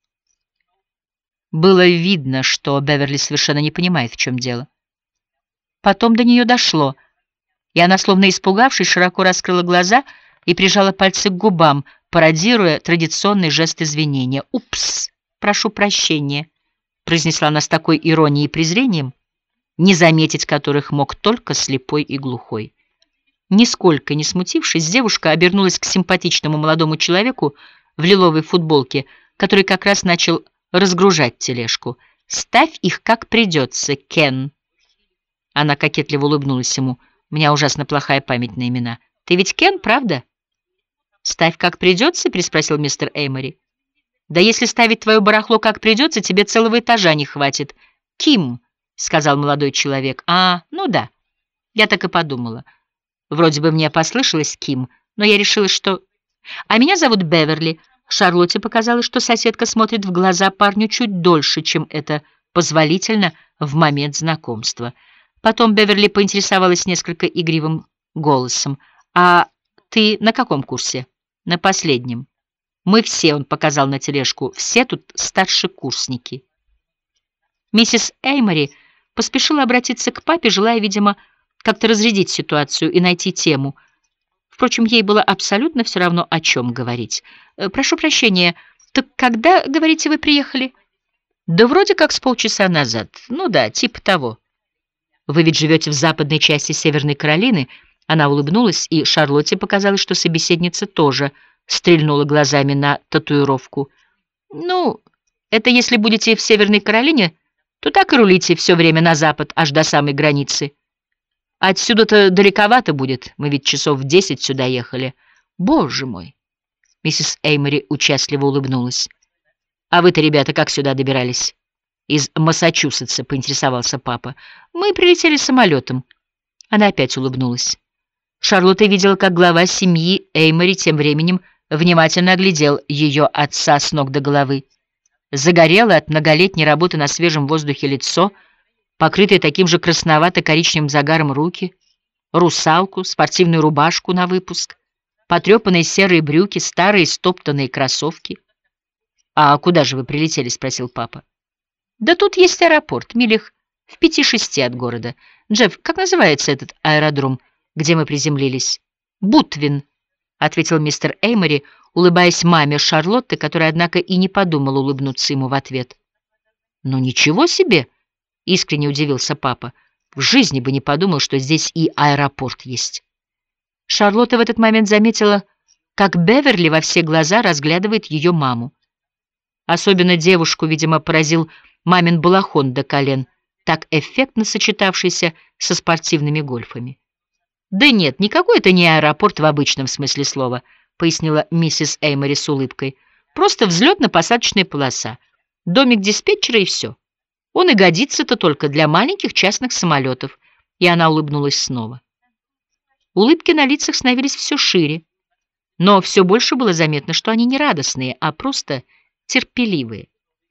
Было видно, что Беверли совершенно не понимает, в чем дело. Потом до нее дошло, и она, словно испугавшись, широко раскрыла глаза и прижала пальцы к губам, пародируя традиционный жест извинения. «Упс, прошу прощения», — произнесла она с такой иронией и презрением, не заметить которых мог только слепой и глухой. Нисколько не смутившись, девушка обернулась к симпатичному молодому человеку в лиловой футболке, который как раз начал разгружать тележку. «Ставь их как придется, Кен». Она кокетливо улыбнулась ему. «У меня ужасно плохая память на имена. Ты ведь Кен, правда?» «Ставь как придется?» — переспросил мистер Эймори. «Да если ставить твое барахло как придется, тебе целого этажа не хватит». «Ким», — сказал молодой человек. «А, ну да, я так и подумала. Вроде бы мне послышалось Ким, но я решила, что... А меня зовут Беверли». Шарлотте показалось, что соседка смотрит в глаза парню чуть дольше, чем это позволительно в момент знакомства. Потом Беверли поинтересовалась несколько игривым голосом: «А ты на каком курсе?» «На последнем. Мы все», — он показал на тележку, — «все тут старшекурсники». Миссис Эймори поспешила обратиться к папе, желая, видимо, как-то разрядить ситуацию и найти тему. Впрочем, ей было абсолютно все равно, о чем говорить. «Прошу прощения, так когда, говорите, вы приехали?» «Да вроде как с полчаса назад. Ну да, типа того». «Вы ведь живете в западной части Северной Каролины, Она улыбнулась, и Шарлотте показалось, что собеседница тоже стрельнула глазами на татуировку. «Ну, это если будете в Северной Каролине, то так и рулите все время на запад, аж до самой границы. Отсюда-то далековато будет, мы ведь часов в десять сюда ехали. Боже мой!» Миссис Эймори участливо улыбнулась. «А вы-то, ребята, как сюда добирались?» «Из Массачусетса», — поинтересовался папа. «Мы прилетели самолетом». Она опять улыбнулась. Шарлотта видела, как глава семьи Эймори тем временем внимательно оглядел ее отца с ног до головы. Загорелое от многолетней работы на свежем воздухе лицо, покрытые таким же красновато-коричневым загаром руки, русалку, спортивную рубашку на выпуск, потрепанные серые брюки, старые стоптанные кроссовки. «А куда же вы прилетели?» — спросил папа. «Да тут есть аэропорт, милях в пяти-шести от города. Джефф, как называется этот аэродром, где мы приземлились?» «Бутвин», — ответил мистер Эймори, улыбаясь маме Шарлотты, которая, однако, и не подумала улыбнуться ему в ответ. «Ну ничего себе!» — искренне удивился папа. «В жизни бы не подумал, что здесь и аэропорт есть». Шарлотта в этот момент заметила, как Беверли во все глаза разглядывает ее маму. Особенно девушку, видимо, поразил мамин балахон до колен, так эффектно сочетавшийся со спортивными гольфами. «Да нет, никакой это не аэропорт в обычном смысле слова», — пояснила миссис Эймори с улыбкой. «Просто взлетно-посадочная полоса, домик диспетчера и все. Он и годится-то только для маленьких частных самолетов». И она улыбнулась снова. Улыбки на лицах становились все шире, но все больше было заметно, что они не радостные, а просто терпеливые.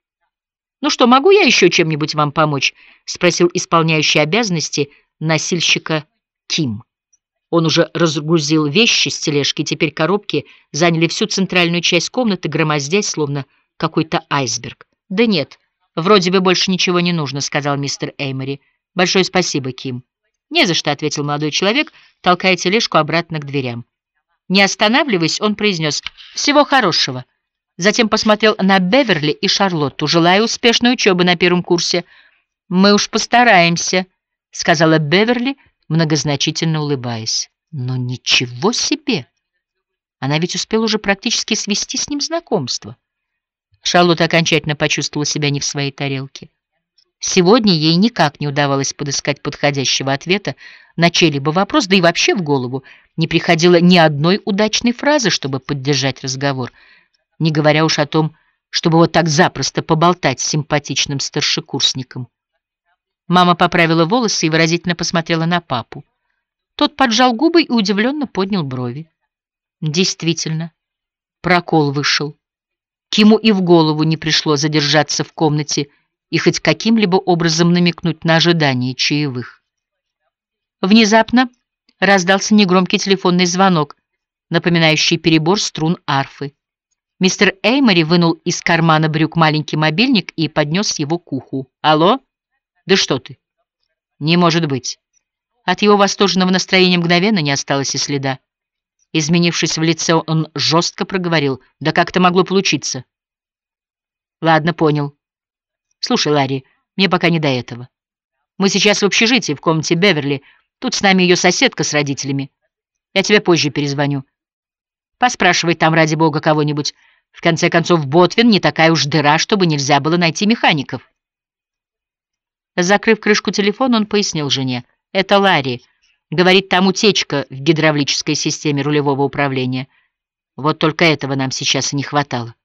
«Ну что, могу я еще чем-нибудь вам помочь?» — спросил исполняющий обязанности носильщика Ким. Он уже разгрузил вещи с тележки, и теперь коробки заняли всю центральную часть комнаты, громоздясь, словно какой-то айсберг. «Да нет, вроде бы больше ничего не нужно», — сказал мистер Эймори. «Большое спасибо, Ким». «Не за что», — ответил молодой человек, толкая тележку обратно к дверям. Не останавливаясь, он произнес «Всего хорошего». Затем посмотрел на Беверли и Шарлотту. «Желаю успешной учебы на первом курсе». «Мы уж постараемся», — сказала Беверли, многозначительно улыбаясь. «Но ничего себе! Она ведь успела уже практически свести с ним знакомство». Шарлотта окончательно почувствовала себя не в своей тарелке. Сегодня ей никак не удавалось подыскать подходящего ответа на чей-либо вопрос, да и вообще в голову не приходило ни одной удачной фразы, чтобы поддержать разговор, не говоря уж о том, чтобы вот так запросто поболтать с симпатичным старшекурсником. Мама поправила волосы и выразительно посмотрела на папу. Тот поджал губы и удивленно поднял брови. Действительно, прокол вышел. Киму и в голову не пришло задержаться в комнате и хоть каким-либо образом намекнуть на ожидание чаевых. Внезапно раздался негромкий телефонный звонок, напоминающий перебор струн арфы. Мистер Эймори вынул из кармана брюк маленький мобильник и поднес его к уху. «Алло? Да что ты? Не может быть». От его восторженного настроения мгновенно не осталось и следа. Изменившись в лице, он жестко проговорил: «Да как это могло получиться?» «Ладно, понял. Слушай, Ларри, мне пока не до этого. Мы сейчас в общежитии, в комнате Беверли. Тут с нами ее соседка с родителями. Я тебе позже перезвоню. Поспрашивай там, ради бога, кого-нибудь. В конце концов, Ботвин не такая уж дыра, чтобы нельзя было найти механиков». Закрыв крышку телефона, он пояснил жене: «Это Ларри. Говорит, там утечка в гидравлической системе рулевого управления. Вот только этого нам сейчас и не хватало».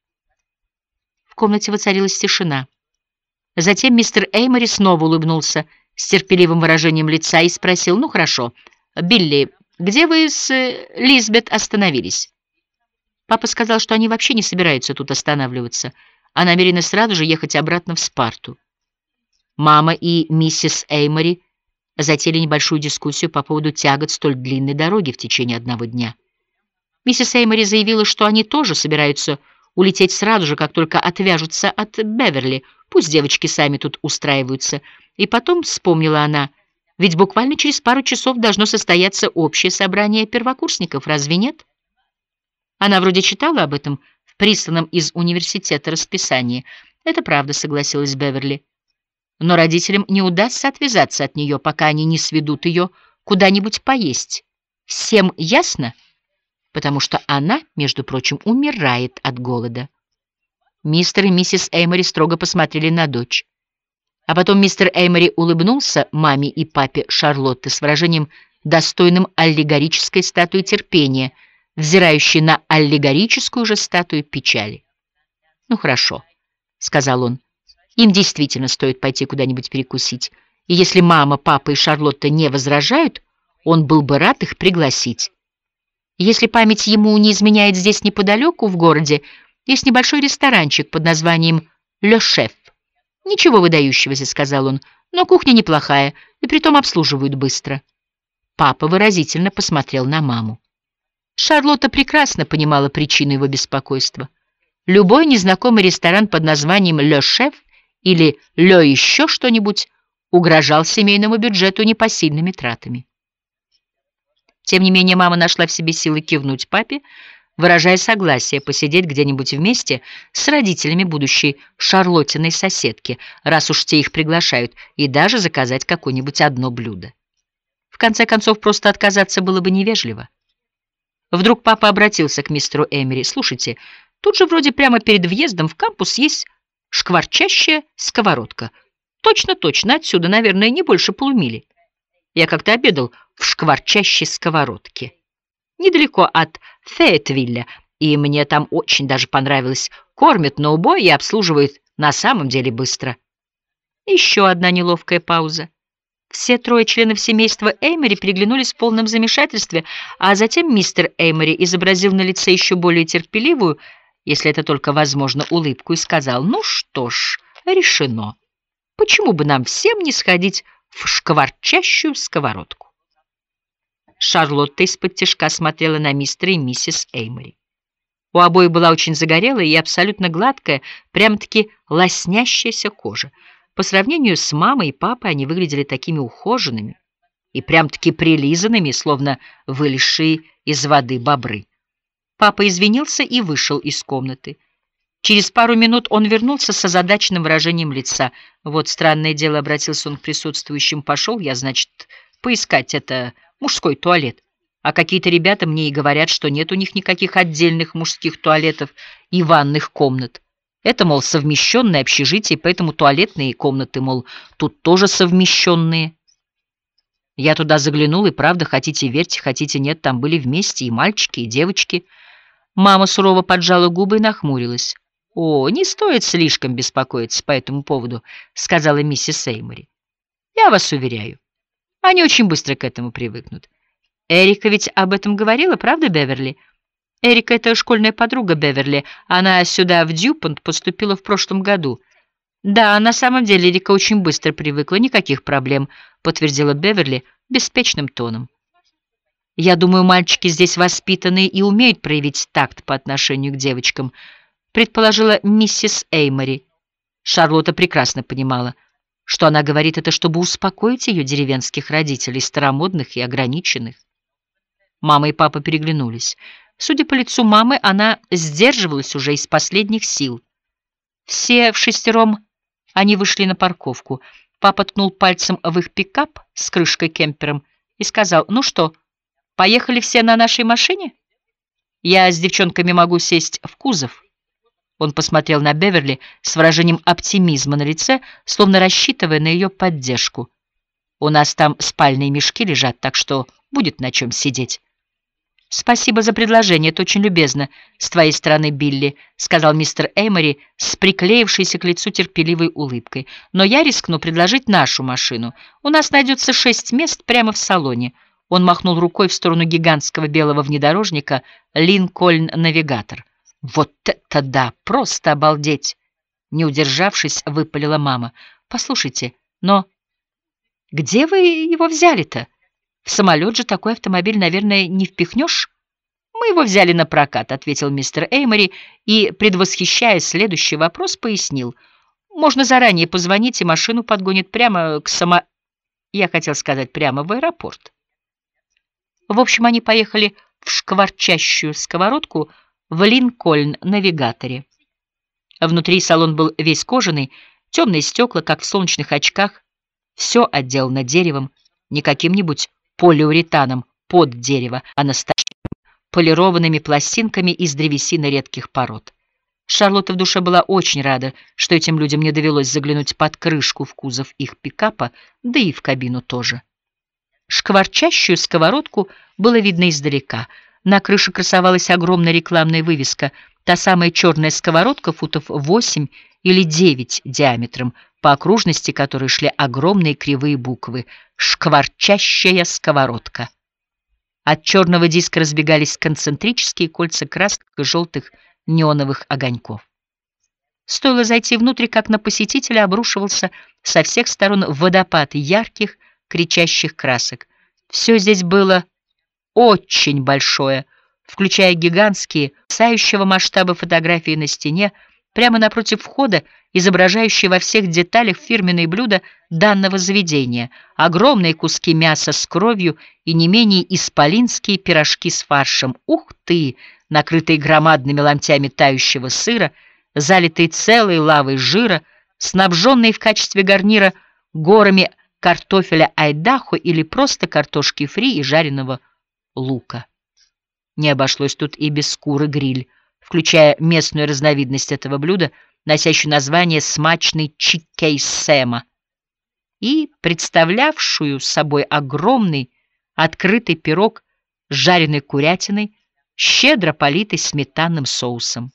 В комнате воцарилась тишина. Затем мистер Эймори снова улыбнулся с терпеливым выражением лица и спросил: «Ну хорошо, Билли, где вы с Лизбет остановились?» Папа сказал, что они вообще не собираются тут останавливаться, а намерены сразу же ехать обратно в Спарту. Мама и миссис Эймори затеяли небольшую дискуссию по поводу тягот столь длинной дороги в течение одного дня. Миссис Эймори заявила, что они тоже собираются улететь сразу же, как только отвяжутся от Беверли. Пусть девочки сами тут устраиваются. И потом, вспомнила она, ведь буквально через пару часов должно состояться общее собрание первокурсников, разве нет? Она вроде читала об этом в присланном из университета расписании. Это правда, согласилась Беверли. Но родителям не удастся отвязаться от нее, пока они не сведут ее куда-нибудь поесть. Всем ясно? Потому что она, между прочим, умирает от голода. Мистер и миссис Эймори строго посмотрели на дочь. А потом мистер Эймори улыбнулся маме и папе Шарлотты с выражением, достойным аллегорической статуи терпения, взирающей на аллегорическую же статую печали. «Ну хорошо», — сказал он, — «им действительно стоит пойти куда-нибудь перекусить, и если мама, папа и Шарлотта не возражают, он был бы рад их пригласить. Если память ему не изменяет, здесь неподалеку, в городе, есть небольшой ресторанчик под названием «Ле Шеф». «Ничего выдающегося», — сказал он, — «но кухня неплохая, и притом обслуживают быстро». Папа выразительно посмотрел на маму. Шарлотта прекрасно понимала причину его беспокойства. Любой незнакомый ресторан под названием «Ле Шеф» или «Ле еще что-нибудь» угрожал семейному бюджету непосильными тратами. Тем не менее, мама нашла в себе силы кивнуть папе, выражая согласие посидеть где-нибудь вместе с родителями будущей Шарлоттиной соседки, раз уж те их приглашают, и даже заказать какое-нибудь одно блюдо. В конце концов, просто отказаться было бы невежливо. Вдруг папа обратился к мистеру Эймори. «Слушайте, тут же вроде прямо перед въездом в кампус есть шкварчащая сковородка. Точно-точно, отсюда, наверное, не больше полумили. Я как-то обедал в шкварчащей сковородке. Недалеко от Фейетвилля, и мне там очень даже понравилось. Кормят на убой и обслуживают на самом деле быстро». Еще одна неловкая пауза. Все трое членов семейства Эймори переглянулись в полном замешательстве, а затем мистер Эймори изобразил на лице еще более терпеливую, если это только возможно, улыбку и сказал: «Ну что ж, решено. Почему бы нам всем не сходить в шкварчащую сковородку?» Шарлотта из-под тишка смотрела на мистера и миссис Эймори. У обоих была очень загорелая и абсолютно гладкая, прям-таки лоснящаяся кожа. По сравнению с мамой и папой они выглядели такими ухоженными и прям-таки прилизанными, словно вылезшие из воды бобры. Папа извинился и вышел из комнаты. Через пару минут он вернулся с озадаченным выражением лица. «Вот странное дело», — обратился он к присутствующим, — «пошел я, значит, поискать это мужской туалет. А какие-то ребята мне и говорят, что нет у них никаких отдельных мужских туалетов и ванных комнат. Это, мол, совмещенное общежитие, поэтому туалетные комнаты, мол, тут тоже совмещенные. Я туда заглянул, и правда, хотите верьте, хотите нет, там были вместе и мальчики, и девочки». Мама сурово поджала губы и нахмурилась. «О, не стоит слишком беспокоиться по этому поводу», — сказала миссис Эймори. «Я вас уверяю, они очень быстро к этому привыкнут. Эрика ведь об этом говорила, правда, Беверли? Эрика — это школьная подруга Беверли. Она сюда, в Дьюпонт, поступила в прошлом году». «Да, на самом деле Эрика очень быстро привыкла, никаких проблем», — подтвердила Беверли беспечным тоном. «Я думаю, мальчики здесь воспитанные и умеют проявить такт по отношению к девочкам», — предположила миссис Эймори. Шарлотта прекрасно понимала, что она говорит это, чтобы успокоить ее деревенских родителей, старомодных и ограниченных. Мама и папа переглянулись. Судя по лицу мамы, она сдерживалась уже из последних сил. Все вшестером они вышли на парковку. Папа ткнул пальцем в их пикап с крышкой-кемпером и сказал: «Ну что, поехали все на нашей машине? Я с девчонками могу сесть в кузов». Он посмотрел на Беверли с выражением оптимизма на лице, словно рассчитывая на ее поддержку. «У нас там спальные мешки лежат, так что будет на чем сидеть». «Спасибо за предложение, это очень любезно с твоей стороны, Билли», — сказал мистер Эймори с приклеившейся к лицу терпеливой улыбкой. «Но я рискну предложить нашу машину. У нас найдется шесть мест прямо в салоне». Он махнул рукой в сторону гигантского белого внедорожника «Линкольн-навигатор». «Вот это да! Просто обалдеть!» Не удержавшись, выпалила мама. «Послушайте, но где вы его взяли-то? В самолет же такой автомобиль, наверное, не впихнешь?» «Мы его взяли на прокат», — ответил мистер Эймори и, предвосхищая следующий вопрос, пояснил. «Можно заранее позвонить, и машину подгонят прямо к само... Я хотел сказать, прямо в аэропорт». В общем, они поехали в шкварчащую сковородку в Линкольн-навигаторе. Внутри салон был весь кожаный, темные стекла, как в солнечных очках, все отделано деревом, не каким-нибудь полиуретаном, под дерево, а настоящими полированными пластинками из древесины редких пород. Шарлотта в душе была очень рада, что этим людям не довелось заглянуть под крышку в кузов их пикапа, да и в кабину тоже. Шкварчащую сковородку было видно издалека. На крыше красовалась огромная рекламная вывеска, та самая черная сковородка футов восемь или девять диаметром, по окружности которой шли огромные кривые буквы «Шкварчащая сковородка». От черного диска разбегались концентрические кольца красных и желтых неоновых огоньков. Стоило зайти внутрь, как на посетителя обрушивался со всех сторон водопад ярких, кричащих красок. Все здесь было очень большое, включая гигантские, потрясающего масштаба фотографии на стене, прямо напротив входа, изображающие во всех деталях фирменные блюда данного заведения, огромные куски мяса с кровью и не менее исполинские пирожки с фаршем. Ух ты! Накрытые громадными ломтями тающего сыра, залитые целой лавой жира, снабженные в качестве гарнира горами картофеля айдахо или просто картошки фри и жареного лука. Не обошлось тут и без куры гриль, включая местную разновидность этого блюда, носящую название смачный чиккей сэма, и представлявшую собой огромный открытый пирог с жареной курятиной, щедро политый сметанным соусом.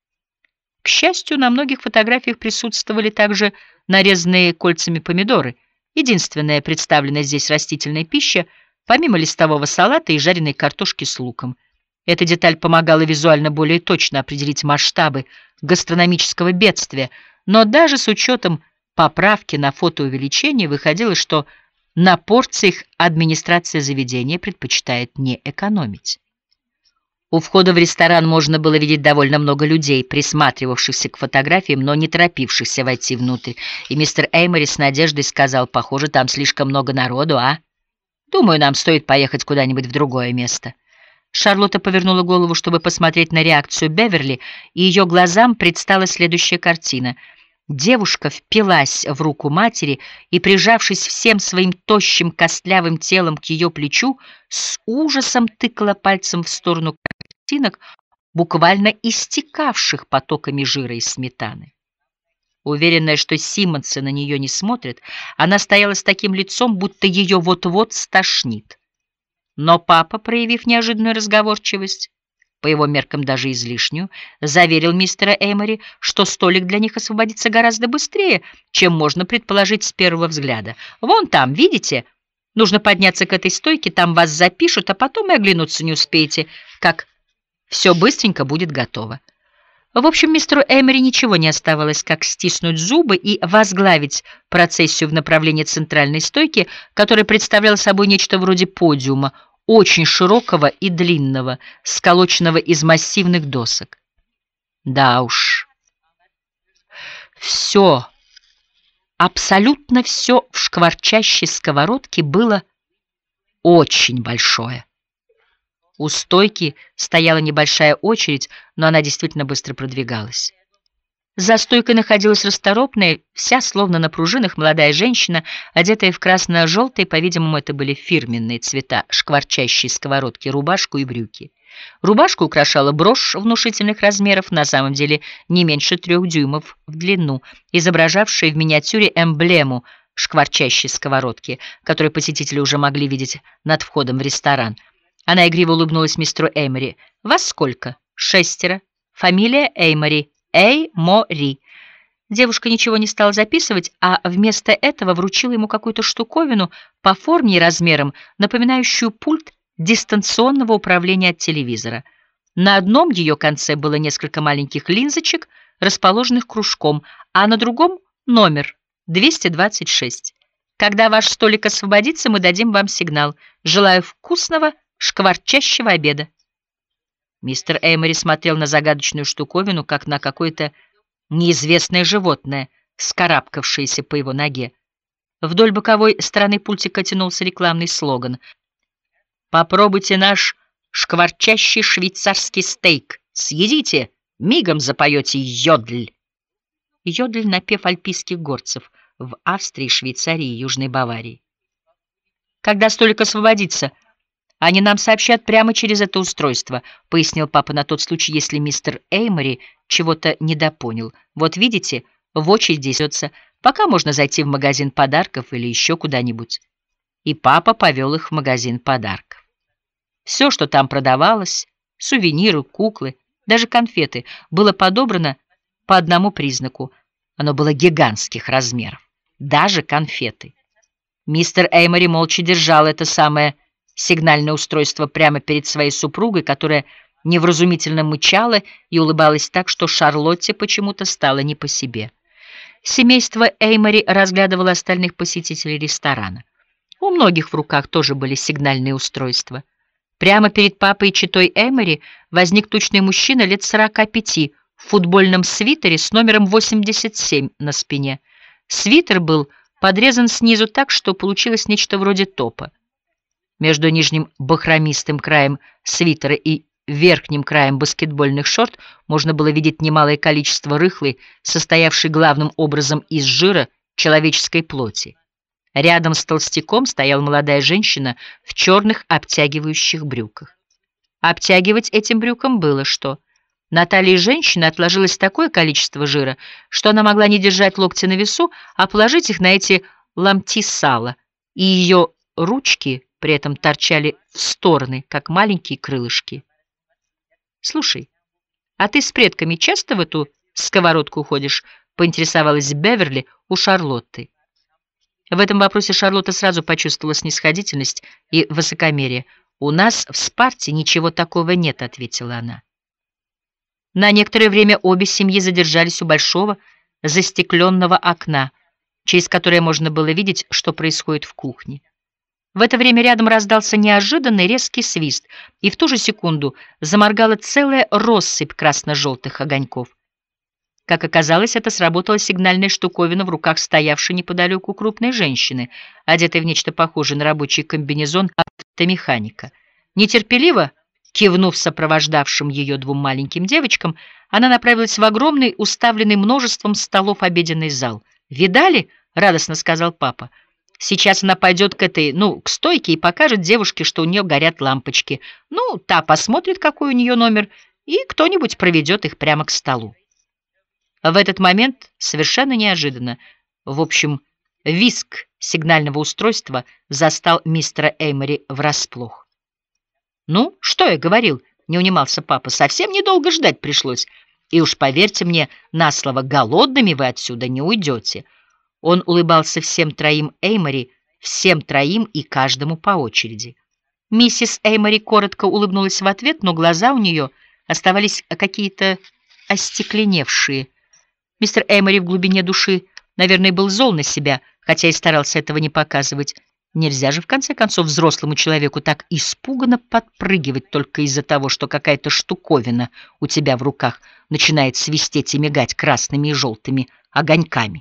К счастью, на многих фотографиях присутствовали также нарезанные кольцами помидоры, единственная представленная здесь растительная пища, помимо листового салата и жареной картошки с луком. Эта деталь помогала визуально более точно определить масштабы гастрономического бедствия, но даже с учетом поправки на фотоувеличение выходило, что на порциях администрация заведения предпочитает не экономить. У входа в ресторан можно было видеть довольно много людей, присматривавшихся к фотографиям, но не торопившихся войти внутрь, и мистер Эймори с надеждой сказал: «Похоже, там слишком много народу, а? Думаю, нам стоит поехать куда-нибудь в другое место». Шарлотта повернула голову, чтобы посмотреть на реакцию Беверли, и ее глазам предстала следующая картина. Девушка впилась в руку матери и, прижавшись всем своим тощим костлявым телом к ее плечу, с ужасом тыкала пальцем в сторону картинок, буквально истекавших потоками жира и сметаны. Уверенная, что Симмонсы на нее не смотрят, она стояла с таким лицом, будто ее вот-вот стошнит. Но папа, проявив неожиданную разговорчивость, по его меркам даже излишнюю, заверил мистера Эймори, что столик для них освободится гораздо быстрее, чем можно предположить с первого взгляда. «Вон там, видите? Нужно подняться к этой стойке, там вас запишут, а потом и оглянуться не успеете, как все быстренько будет готово». В общем, мистеру Эймори ничего не оставалось, как стиснуть зубы и возглавить процессию в направлении центральной стойки, которая представляла собой нечто вроде подиума, очень широкого и длинного, сколоченного из массивных досок. Да уж, все, абсолютно все в шкварчащей сковородке было очень большое. У стойки стояла небольшая очередь, но она действительно быстро продвигалась. За стойкой находилась расторопная, вся словно на пружинах, молодая женщина, одетая в красно-желтые, по-видимому, это были фирменные цвета шкварчащей сковородки, рубашку и брюки. Рубашку украшала брошь внушительных размеров, на самом деле не меньше трех дюймов в длину, изображавшая в миниатюре эмблему шкварчащей сковородки, которую посетители уже могли видеть над входом в ресторан. Она игриво улыбнулась мистеру Эймори. «Вас сколько?» «Шестеро. Фамилия Эймори. Эймори». Девушка ничего не стала записывать, а вместо этого вручила ему какую-то штуковину по форме и размерам, напоминающую пульт дистанционного управления от телевизора. На одном ее конце было несколько маленьких линзочек, расположенных кружком, а на другом — номер двести двадцать шесть. «Когда ваш столик освободится, мы дадим вам сигнал. Желаю вкусного шкварчащего обеда». Мистер Эймори смотрел на загадочную штуковину, как на какое-то неизвестное животное, скарабкавшееся по его ноге. Вдоль боковой стороны пультика тянулся рекламный слоган: «Попробуйте наш шкварчащий швейцарский стейк. Съедите, мигом запоете йодль». Йодль — напев альпийских горцев в Австрии, Швейцарии и Южной Баварии. «Когда столик освободится, Они нам сообщат прямо через это устройство, пояснил папа на тот случай, если мистер Эймори чего-то недопонял. Вот видите, в очереди идется, пока можно зайти в магазин подарков или еще куда-нибудь. И папа повел их в магазин подарков. Все, что там продавалось, сувениры, куклы, даже конфеты, было подобрано по одному признаку. Оно было гигантских размеров. Даже конфеты. Мистер Эймори молча держал это самое сигнальное устройство прямо перед своей супругой, которая невразумительно мычала и улыбалась так, что Шарлотте почему-то стало не по себе. Семейство Эймори разглядывало остальных посетителей ресторана. У многих в руках тоже были сигнальные устройства. Прямо перед папой и читой Эймори возник тучный мужчина лет сорока пяти в футбольном свитере с номером восемьдесят семь на спине. Свитер был подрезан снизу так, что получилось нечто вроде топа. Между нижним бахромистым краем свитера и верхним краем баскетбольных шорт можно было видеть немалое количество рыхлой, состоявшей главным образом из жира человеческой плоти. Рядом с толстяком стояла молодая женщина в черных обтягивающих брюках. Обтягивать этим брюкам было что. На талии женщины отложилось такое количество жира, что она могла не держать локти на весу, а положить их на эти ломти сала, и ее ручки при этом торчали в стороны, как маленькие крылышки. «Слушай, а ты с предками часто в эту сковородку ходишь?» — поинтересовалась Беверли у Шарлотты. В этом вопросе Шарлотта сразу почувствовала снисходительность и высокомерие. «У нас в Спарте ничего такого нет», — ответила она. На некоторое время обе семьи задержались у большого застекленного окна, через которое можно было видеть, что происходит в кухне. В это время рядом раздался неожиданный резкий свист, и в ту же секунду заморгала целая россыпь красно-желтых огоньков. Как оказалось, это сработала сигнальная штуковина в руках стоявшей неподалеку крупной женщины, одетой в нечто похожее на рабочий комбинезон автомеханика. Нетерпеливо кивнув сопровождавшим ее двум маленьким девочкам, она направилась в огромный, уставленный множеством столов обеденный зал. «Видали?» — радостно сказал папа. «Сейчас она пойдет к этой, ну, к стойке и покажет девушке, что у нее горят лампочки. Ну, та посмотрит, какой у нее номер, и кто-нибудь проведет их прямо к столу». В этот момент, совершенно неожиданно, в общем, визг сигнального устройства застал мистера Эймори врасплох. «Ну, что я говорил?» — не унимался папа. «Совсем недолго ждать пришлось. И уж поверьте мне на слово, голодными вы отсюда не уйдете». Он улыбался всем троим Эймори, всем троим и каждому по очереди. Миссис Эймори коротко улыбнулась в ответ, но глаза у нее оставались какие-то остекленевшие. Мистер Эймори в глубине души, наверное, был зол на себя, хотя и старался этого не показывать. Нельзя же, в конце концов, взрослому человеку так испуганно подпрыгивать только из-за того, что какая-то штуковина у тебя в руках начинает свистеть и мигать красными и желтыми огоньками.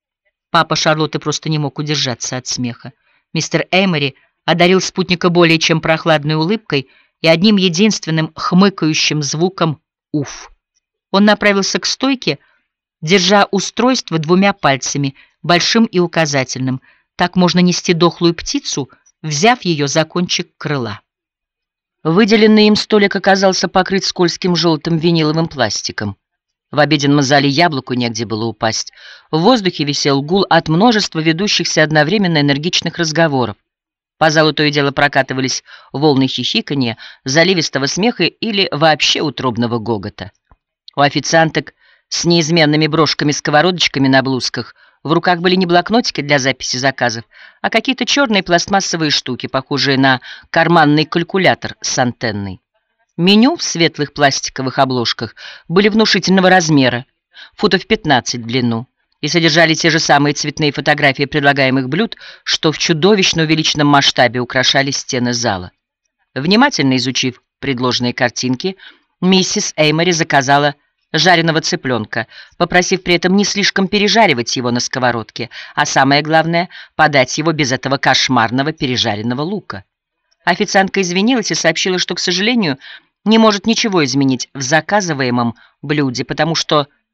Папа Шарлотты просто не мог удержаться от смеха. Мистер Эймори одарил спутника более чем прохладной улыбкой и одним единственным хмыкающим звуком «уф». Он направился к стойке, держа устройство двумя пальцами, большим и указательным. Так можно нести дохлую птицу, взяв ее за кончик крыла. Выделенный им столик оказался покрыт скользким желтым виниловым пластиком. В обеденном зале яблоку негде было упасть. В воздухе висел гул от множества ведущихся одновременно энергичных разговоров. По залу то и дело прокатывались волны хихиканья, заливистого смеха или вообще утробного гогота. У официанток с неизменными брошками-сковородочками на блузках в руках были не блокнотики для записи заказов, а какие-то черные пластмассовые штуки, похожие на карманный калькулятор с антенной. Меню в светлых пластиковых обложках были внушительного размера, футов пятнадцать в длину, и содержали те же самые цветные фотографии предлагаемых блюд, что в чудовищно увеличенном масштабе украшали стены зала. Внимательно изучив предложенные картинки, миссис Эймори заказала жареного цыпленка, попросив при этом не слишком пережаривать его на сковородке, а самое главное — подать его без этого кошмарного пережаренного лука. Официантка извинилась и сообщила, что, к сожалению, не может ничего изменить в заказываемом блюде, потому что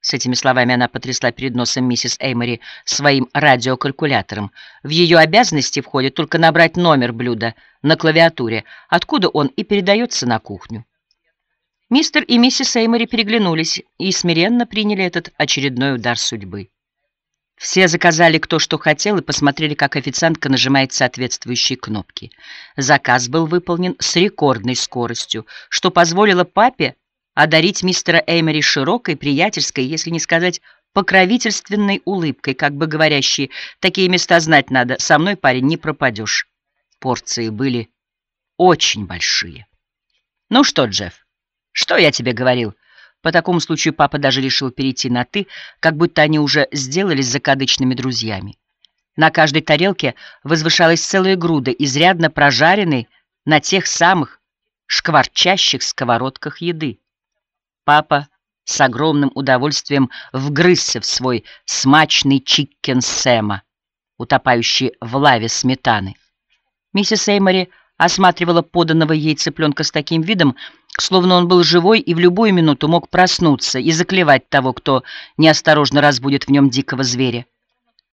С этими словами она потрясла перед носом миссис Эймори своим радиокалькулятором. В ее обязанности входит только набрать номер блюда на клавиатуре, откуда он и передается на кухню. Мистер и миссис Эймори переглянулись и смиренно приняли этот очередной удар судьбы. Все заказали кто что хотел и посмотрели, как официантка нажимает соответствующие кнопки. Заказ был выполнен с рекордной скоростью, что позволило папе одарить мистера Эймори широкой, приятельской, если не сказать покровительственной улыбкой, как бы говорящей: «Такие места знать надо, со мной, парень, не пропадешь». Порции были очень большие. «Ну что, Джефф, что я тебе говорил?» По такому случаю папа даже решил перейти на «ты», как будто они уже сделались закадычными друзьями. На каждой тарелке возвышалась целая груда, изрядно прожаренной на тех самых шкварчащих сковородках еды. Папа с огромным удовольствием вгрызся в свой смачный чиккен Сэма, утопающий в лаве сметаны. Миссис Эймори осматривала поданного ей цыпленка с таким видом, словно он был живой и в любую минуту мог проснуться и заклевать того, кто неосторожно разбудит в нем дикого зверя.